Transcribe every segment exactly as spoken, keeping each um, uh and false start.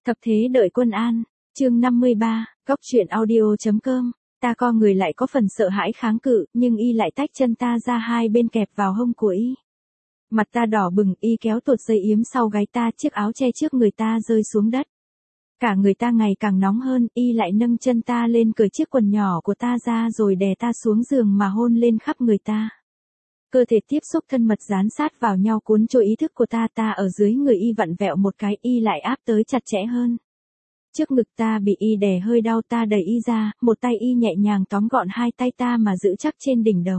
Thập thế đợi quân an, chương năm mươi ba, góc truyện audio.com, ta co người lại có phần sợ hãi kháng cự, nhưng y lại tách chân ta ra hai bên kẹp vào hông của y. Mặt ta đỏ bừng, y kéo tuột dây yếm sau gáy ta, chiếc áo che trước người ta rơi xuống đất. Cả người ta ngày càng nóng hơn, y lại nâng chân ta lên cởi chiếc quần nhỏ của ta ra rồi đè ta xuống giường mà hôn lên khắp người ta. Cơ thể tiếp xúc thân mật dán sát vào nhau cuốn trôi ý thức của ta, ta ở dưới người y vặn vẹo một cái, y lại áp tới chặt chẽ hơn. Trước ngực ta bị y đè hơi đau, ta đẩy y ra, một tay y nhẹ nhàng tóm gọn hai tay ta mà giữ chắc trên đỉnh đầu.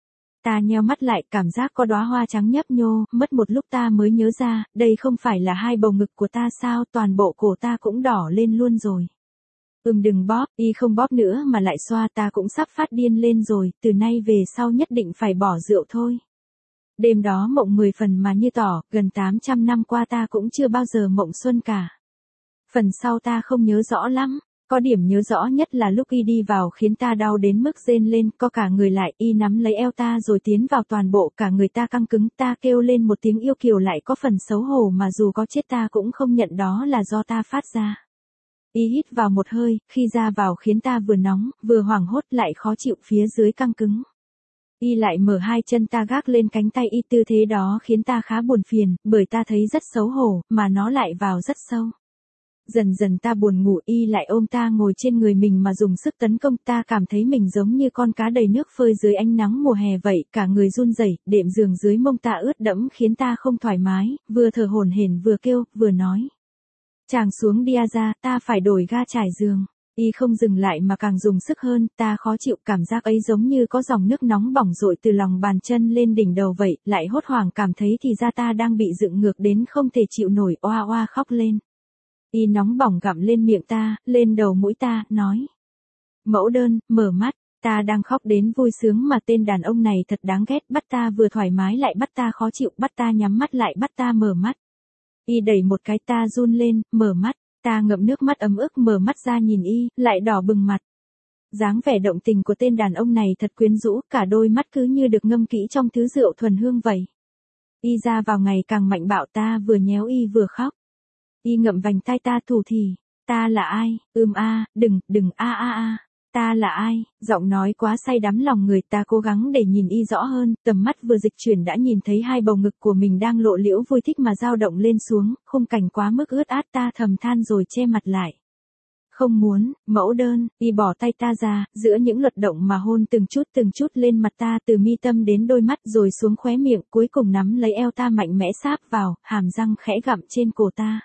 Ta nheo mắt lại, cảm giác có đóa hoa trắng nhấp nhô, mất một lúc ta mới nhớ ra, đây không phải là hai bầu ngực của ta sao, toàn bộ cổ ta cũng đỏ lên luôn rồi. Ừm đừng bóp, y không bóp nữa mà lại xoa, ta cũng sắp phát điên lên rồi, từ nay về sau nhất định phải bỏ rượu thôi. Đêm đó mộng mười phần mà như tỏ, gần tám trăm năm qua ta cũng chưa bao giờ mộng xuân cả. Phần sau ta không nhớ rõ lắm, có điểm nhớ rõ nhất là lúc y đi vào khiến ta đau đến mức rên lên, co cả người lại, y nắm lấy eo ta rồi tiến vào toàn bộ, cả người ta căng cứng, ta kêu lên một tiếng yêu kiều lại có phần xấu hổ mà dù có chết ta cũng không nhận đó là do ta phát ra. Y hít vào một hơi, khi ra vào khiến ta vừa nóng, vừa hoảng hốt lại khó chịu phía dưới căng cứng. Y lại mở hai chân ta gác lên cánh tay y, tư thế đó khiến ta khá buồn phiền, bởi ta thấy rất xấu hổ, mà nó lại vào rất sâu. Dần dần ta buồn ngủ, y lại ôm ta ngồi trên người mình mà dùng sức tấn công, ta cảm thấy mình giống như con cá đầy nước phơi dưới ánh nắng mùa hè vậy, cả người run rẩy, đệm giường dưới mông ta ướt đẫm khiến ta không thoải mái, vừa thở hổn hển vừa kêu, vừa nói. Chàng xuống đi ra, ta phải đổi ga trải giường. Y không dừng lại mà càng dùng sức hơn, ta khó chịu, cảm giác ấy giống như có dòng nước nóng bỏng dội từ lòng bàn chân lên đỉnh đầu vậy, lại hốt hoảng cảm thấy thì ra ta đang bị dựng ngược đến không thể chịu nổi, oa oa khóc lên. Y nóng bỏng gặm lên miệng ta, lên đầu mũi ta, nói. Mẫu đơn, mở mắt, ta đang khóc đến vui sướng mà tên đàn ông này thật đáng ghét, bắt ta vừa thoải mái lại bắt ta khó chịu, bắt ta nhắm mắt lại bắt ta mở mắt. Y đẩy một cái, ta run lên, mở mắt, ta ngậm nước mắt ấm ức mở mắt ra nhìn y, lại đỏ bừng mặt. Dáng vẻ động tình của tên đàn ông này thật quyến rũ, cả đôi mắt cứ như được ngâm kỹ trong thứ rượu thuần hương vậy. Y ra vào ngày càng mạnh bạo, ta vừa nhéo y vừa khóc. Y ngậm vành tai ta thủ thỉ, ta là ai, ưm a, đừng, đừng a a a, ta là ai, giọng nói quá say đắm lòng người, ta cố gắng để nhìn y rõ hơn, tầm mắt vừa dịch chuyển đã nhìn thấy hai bầu ngực của mình đang lộ liễu vui thích mà dao động lên xuống, khung cảnh quá mức ướt át, ta thầm than rồi che mặt lại. Không muốn, mẫu đơn, y bỏ tay ta ra, giữa những luật động mà hôn từng chút từng chút lên mặt ta từ mi tâm đến đôi mắt rồi xuống khóe miệng, cuối cùng nắm lấy eo ta mạnh mẽ sáp vào, hàm răng khẽ gặm trên cổ ta.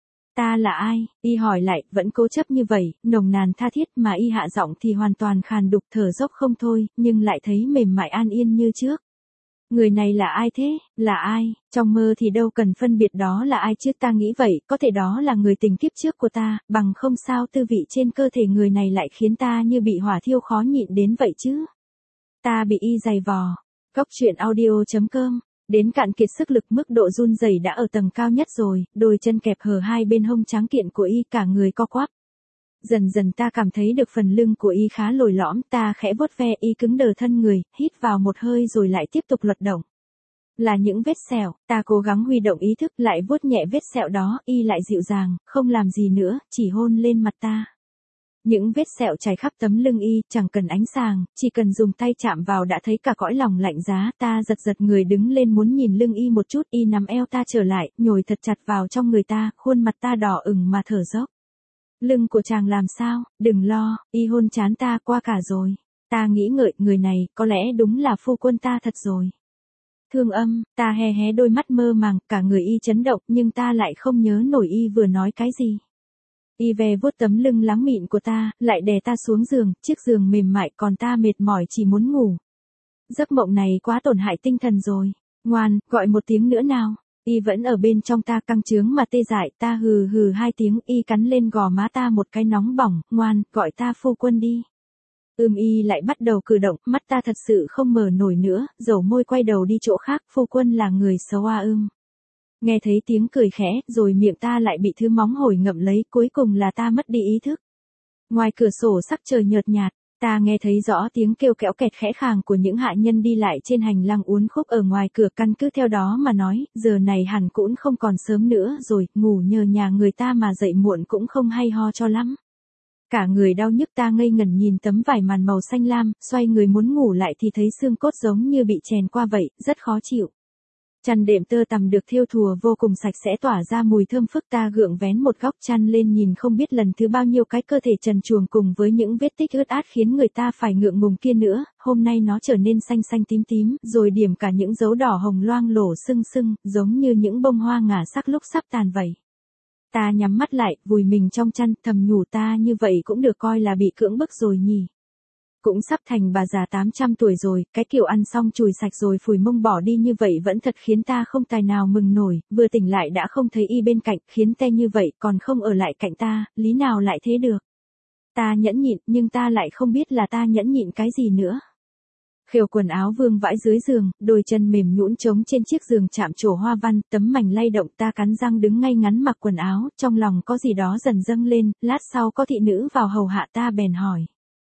Ta là ai? Y hỏi lại, vẫn cố chấp như vậy, nồng nàn tha thiết mà y hạ giọng thì hoàn toàn khàn đục thở dốc không thôi, nhưng lại thấy mềm mại an yên như trước. Người này là ai thế? Là ai? Trong mơ thì đâu cần phân biệt đó là ai chứ, ta nghĩ vậy, có thể đó là người tình kiếp trước của ta, bằng không sao tư vị trên cơ thể người này lại khiến ta như bị hỏa thiêu khó nhịn đến vậy chứ. Ta bị y giày vò. Góc truyện audio.com. Đến cạn kiệt sức lực, mức độ run rẩy đã ở tầng cao nhất rồi, đôi chân kẹp hở hai bên hông trắng kiện của y, cả người co quắp. Dần dần ta cảm thấy được phần lưng của y khá lồi lõm, ta khẽ vuốt ve y cứng đờ thân người, hít vào một hơi rồi lại tiếp tục luật động. Là những vết sẹo, ta cố gắng huy động ý thức lại vuốt nhẹ vết sẹo đó, y lại dịu dàng, không làm gì nữa, chỉ hôn lên mặt ta. Những vết sẹo chảy khắp tấm lưng y, chẳng cần ánh sáng, chỉ cần dùng tay chạm vào đã thấy cả cõi lòng lạnh giá, ta giật giật người đứng lên muốn nhìn lưng y một chút, y nắm eo ta trở lại, nhồi thật chặt vào trong người ta, khuôn mặt ta đỏ ửng mà thở dốc. Lưng của chàng làm sao, đừng lo, y hôn trán ta qua cả rồi. Ta nghĩ ngợi, người này, có lẽ đúng là phu quân ta thật rồi. Thương âm, ta hé hé đôi mắt mơ màng, cả người y chấn động, nhưng ta lại không nhớ nổi y vừa nói cái gì. Y về vuốt tấm lưng láng mịn của ta, lại đè ta xuống giường, chiếc giường mềm mại còn ta mệt mỏi chỉ muốn ngủ. Giấc mộng này quá tổn hại tinh thần rồi. Ngoan, gọi một tiếng nữa nào. Y vẫn ở bên trong ta căng trướng mà tê dại, ta hừ hừ hai tiếng, y cắn lên gò má ta một cái nóng bỏng, ngoan, gọi ta phu quân đi. Ưm y lại bắt đầu cử động, mắt ta thật sự không mở nổi nữa, dầu môi quay đầu đi chỗ khác, phu quân là người xấu a ưm. Nghe thấy tiếng cười khẽ, rồi miệng ta lại bị thứ móng hổi ngậm lấy, cuối cùng là ta mất đi ý thức. Ngoài cửa sổ sắc trời nhợt nhạt, Ta nghe thấy rõ tiếng kêu kẽo kẹt khẽ khàng của những hạ nhân đi lại trên hành lang uốn khúc ở ngoài cửa, căn cứ theo đó mà nói, giờ này hẳn cũng không còn sớm nữa rồi, ngủ nhờ nhà người ta mà dậy muộn cũng không hay ho cho lắm. Cả người đau nhức, ta ngây ngẩn nhìn tấm vải màn màu xanh lam, xoay người muốn ngủ lại thì thấy xương cốt giống như bị chèn qua vậy, rất khó chịu. Chăn đệm tơ tằm được thêu thùa vô cùng sạch sẽ, tỏa ra mùi thơm phức. Ta gượng vén một góc chăn lên nhìn không biết lần thứ bao nhiêu cái cơ thể trần truồng cùng với những vết tích ướt át khiến người ta phải ngượng ngùng kia nữa, hôm nay nó trở nên xanh xanh tím tím, rồi điểm cả những dấu đỏ hồng loang lổ sưng sưng, giống như những bông hoa ngả sắc lúc sắp tàn vậy. Ta nhắm mắt lại, vùi mình trong chăn, thầm nhủ ta như vậy cũng được coi là bị cưỡng bức rồi nhỉ. Cũng sắp thành bà già tám trăm tuổi rồi, cái kiểu ăn xong chùi sạch rồi phủi mông bỏ đi như vậy vẫn thật khiến ta không tài nào mừng nổi, vừa tỉnh lại đã không thấy y bên cạnh, khiến te như vậy còn không ở lại cạnh ta, lý nào lại thế được. Ta nhẫn nhịn, nhưng ta lại không biết là ta nhẫn nhịn cái gì nữa. Khều quần áo vương vãi dưới giường, đôi chân mềm nhũn trống trên chiếc giường chạm trổ hoa văn, tấm mảnh lay động. Ta cắn răng đứng ngay ngắn mặc quần áo, trong lòng có gì đó dần dâng lên, lát sau có thị nữ vào hầu hạ ta bèn hỏi.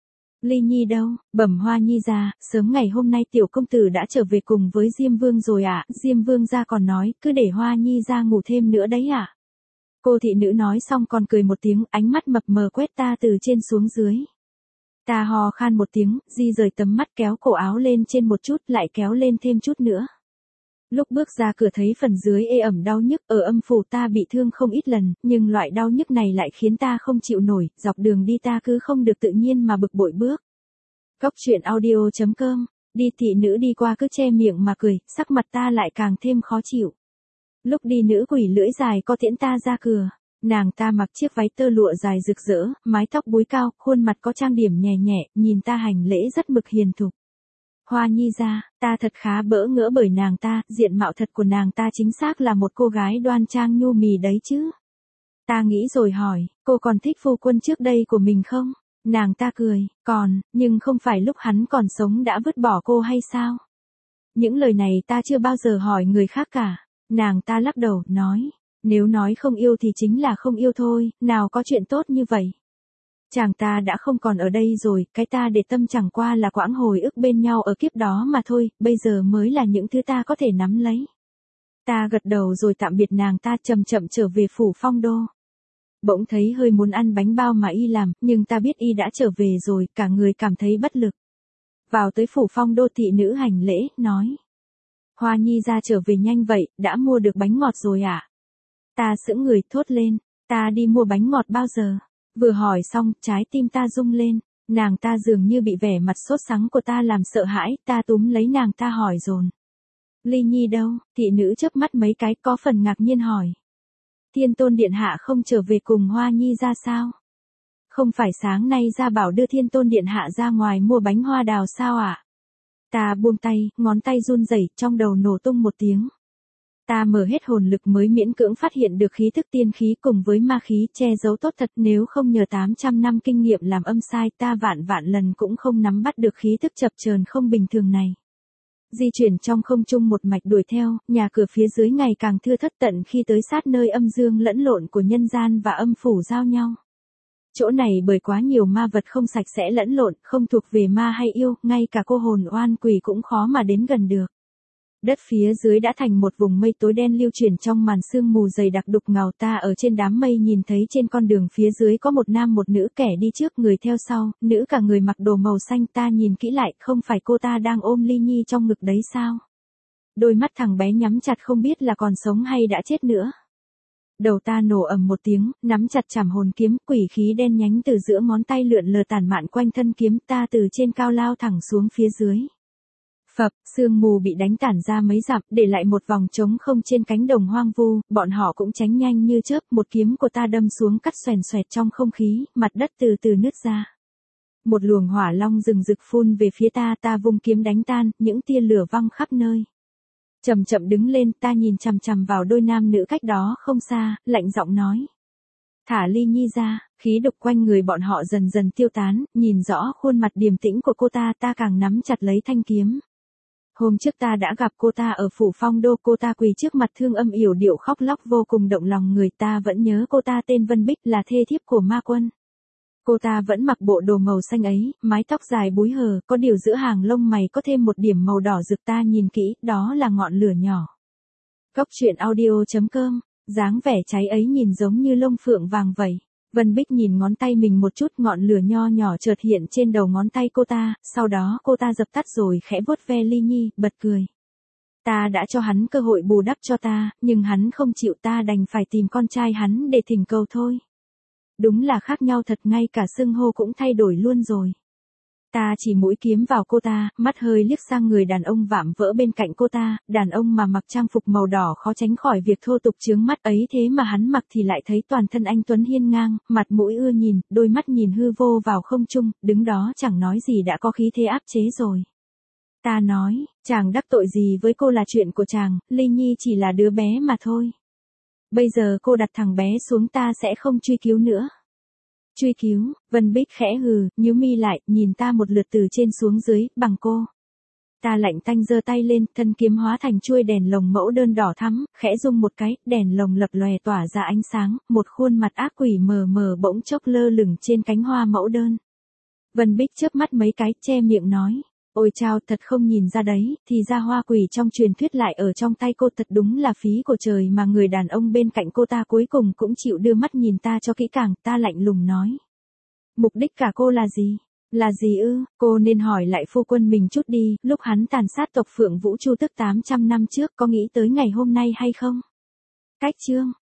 Ly Nhi đâu? Bẩm Hoa Nhi ra, sớm ngày hôm nay tiểu công tử đã trở về cùng với Diêm Vương rồi ạ. À? Diêm Vương ra còn nói, cứ để Hoa Nhi ra ngủ thêm nữa đấy ạ. À? Cô thị nữ nói xong còn cười một tiếng, ánh mắt mập mờ quét ta từ trên xuống dưới. Ta hò khan một tiếng, di rời tấm mắt, kéo cổ áo lên trên một chút, lại kéo lên thêm chút nữa. Lúc bước ra cửa thấy phần dưới ê ẩm đau nhức, ở âm phủ ta bị thương không ít lần, nhưng loại đau nhức này lại khiến ta không chịu nổi, dọc đường đi ta cứ không được tự nhiên mà bực bội bước. Góc truyện audio chấm com, đi thị nữ đi qua cứ che miệng mà cười, sắc mặt ta lại càng thêm khó chịu. Lúc đi nữ quỷ lưỡi dài có tiễn ta ra cửa. Nàng ta mặc chiếc váy tơ lụa dài rực rỡ, mái tóc búi cao, khuôn mặt có trang điểm nhẹ nhẹ, nhìn ta hành lễ rất mực hiền thục. Hoa Nhi ra, ta thật khá bỡ ngỡ bởi nàng ta, diện mạo thật của nàng ta chính xác là một cô gái đoan trang nhu mì đấy chứ. Ta nghĩ rồi hỏi, cô còn thích phu quân trước đây của mình không? Nàng ta cười, còn, nhưng không phải lúc hắn còn sống đã vứt bỏ cô hay sao? Những lời này ta chưa bao giờ hỏi người khác cả. Nàng ta lắc đầu, nói. Nếu nói không yêu thì chính là không yêu thôi, nào có chuyện tốt như vậy. Chàng ta đã không còn ở đây rồi, cái ta để tâm chẳng qua là quãng hồi ức bên nhau ở kiếp đó mà thôi, bây giờ mới là những thứ ta có thể nắm lấy. Ta gật đầu rồi tạm biệt nàng ta, chậm chậm trở về phủ Phong Đô. Bỗng thấy hơi muốn ăn bánh bao mà y làm, nhưng ta biết y đã trở về rồi, cả người cảm thấy bất lực. Vào tới phủ Phong Đô, thị nữ hành lễ, nói. Hoa Nhi ra trở về nhanh vậy, đã mua được bánh ngọt rồi ạ? À? Ta sững người thốt lên, ta đi mua bánh ngọt bao giờ? Vừa hỏi xong, trái tim ta rung lên, nàng ta dường như bị vẻ mặt sốt sắng của ta làm sợ hãi, ta túm lấy nàng ta hỏi dồn. Ly Nhi đâu? Thị nữ chớp mắt mấy cái, có phần ngạc nhiên hỏi. Thiên Tôn Điện Hạ không trở về cùng Hoa Nhi ra sao? Không phải sáng nay ra bảo đưa Thiên Tôn Điện Hạ ra ngoài mua bánh hoa đào sao ạ? À? Ta buông tay, ngón tay run rẩy, trong đầu nổ tung một tiếng. Ta mở hết hồn lực mới miễn cưỡng phát hiện được khí thức tiên khí cùng với ma khí, che giấu tốt thật, nếu không nhờ tám trăm năm kinh nghiệm làm âm sai, ta vạn vạn lần cũng không nắm bắt được khí thức chập chờn không bình thường này. Di chuyển trong không trung một mạch đuổi theo, nhà cửa phía dưới ngày càng thưa thất, tận khi tới sát nơi âm dương lẫn lộn của nhân gian và âm phủ giao nhau. Chỗ này bởi quá nhiều ma vật không sạch sẽ lẫn lộn, không thuộc về ma hay yêu, ngay cả cô hồn oan quỷ cũng khó mà đến gần được. Đất phía dưới đã thành một vùng mây tối đen lưu chuyển trong màn sương mù dày đặc đục ngầu. Ta ở trên đám mây nhìn thấy trên con đường phía dưới có một nam một nữ, kẻ đi trước người theo sau, nữ cả người mặc đồ màu xanh. Ta nhìn kỹ lại, không phải cô ta đang ôm Ly Nhi trong ngực đấy sao? Đôi mắt thằng bé nhắm chặt, không biết là còn sống hay đã chết nữa. Đầu ta nổ ầm một tiếng, nắm chặt chảm hồn kiếm, quỷ khí đen nhánh từ giữa ngón tay lượn lờ tản mạn quanh thân kiếm. Ta từ trên cao lao thẳng xuống phía dưới. Phập, sương mù bị đánh tản ra mấy dặm, để lại một vòng trống không trên cánh đồng hoang vu, bọn họ cũng tránh nhanh như chớp, một kiếm của ta đâm xuống cắt xoèn xoẹt trong không khí, mặt đất từ từ nứt ra. Một luồng hỏa long rừng rực phun về phía ta, ta vung kiếm đánh tan, những tia lửa văng khắp nơi. Chậm chậm đứng lên, ta nhìn chằm chằm vào đôi nam nữ cách đó không xa, lạnh giọng nói. Thả Ly Nhi ra, khí độc quanh người bọn họ dần dần tiêu tán, nhìn rõ khuôn mặt điềm tĩnh của cô ta, ta càng nắm chặt lấy thanh kiếm. Hôm trước ta đã gặp cô ta ở phủ Phong Đô, cô ta quỳ trước mặt thương âm yểu điệu khóc lóc vô cùng động lòng người. Ta vẫn nhớ cô ta tên Vân Bích, là thê thiếp của ma quân. Cô ta vẫn mặc bộ đồ màu xanh ấy, mái tóc dài búi hờ, có điều giữa hàng lông mày có thêm một điểm màu đỏ rực, ta nhìn kỹ, đó là ngọn lửa nhỏ. Góc truyện audio chấm com, dáng vẻ cháy ấy nhìn giống như lông phượng vàng vậy. Vân Bích nhìn ngón tay mình một chút, ngọn lửa nho nhỏ chợt hiện trên đầu ngón tay cô ta, sau đó cô ta dập tắt rồi khẽ vuốt ve Ly Nhi, bật cười. Ta đã cho hắn cơ hội bù đắp cho ta, nhưng hắn không chịu, ta đành phải tìm con trai hắn để thỉnh cầu thôi. Đúng là khác nhau thật, ngay cả xưng hô cũng thay đổi luôn rồi. Ta chỉ mũi kiếm vào cô ta, mắt hơi liếc sang người đàn ông vạm vỡ bên cạnh cô ta, đàn ông mà mặc trang phục màu đỏ khó tránh khỏi việc thô tục chướng mắt ấy, thế mà hắn mặc thì lại thấy toàn thân anh tuấn hiên ngang, mặt mũi ưa nhìn, đôi mắt nhìn hư vô vào không trung, đứng đó chẳng nói gì đã có khí thế áp chế rồi. Ta nói, chàng đắc tội gì với cô là chuyện của chàng, Ly Nhi chỉ là đứa bé mà thôi. Bây giờ cô đặt thằng bé xuống, ta sẽ không truy cứu nữa. Truy cứu, Vân Bích khẽ hừ, nhíu mi lại, nhìn ta một lượt từ trên xuống dưới, bằng cô. Ta lạnh tanh giơ tay lên, thân kiếm hóa thành chuôi đèn lồng mẫu đơn đỏ thắm, khẽ rung một cái, đèn lồng lập lòe tỏa ra ánh sáng, một khuôn mặt ác quỷ mờ mờ bỗng chốc lơ lửng trên cánh hoa mẫu đơn. Vân Bích chớp mắt mấy cái, che miệng nói. Ôi chao, thật không nhìn ra đấy, thì ra hoa quỷ trong truyền thuyết lại ở trong tay cô, thật đúng là phí của trời mà. Người đàn ông bên cạnh cô ta cuối cùng cũng chịu đưa mắt nhìn ta cho kỹ càng, ta lạnh lùng nói. Mục đích cả cô là gì? Là gì ư? Cô nên hỏi lại phu quân mình chút đi, lúc hắn tàn sát tộc Phượng Vũ Chu tức tám trăm năm trước có nghĩ tới ngày hôm nay hay không? Cách chương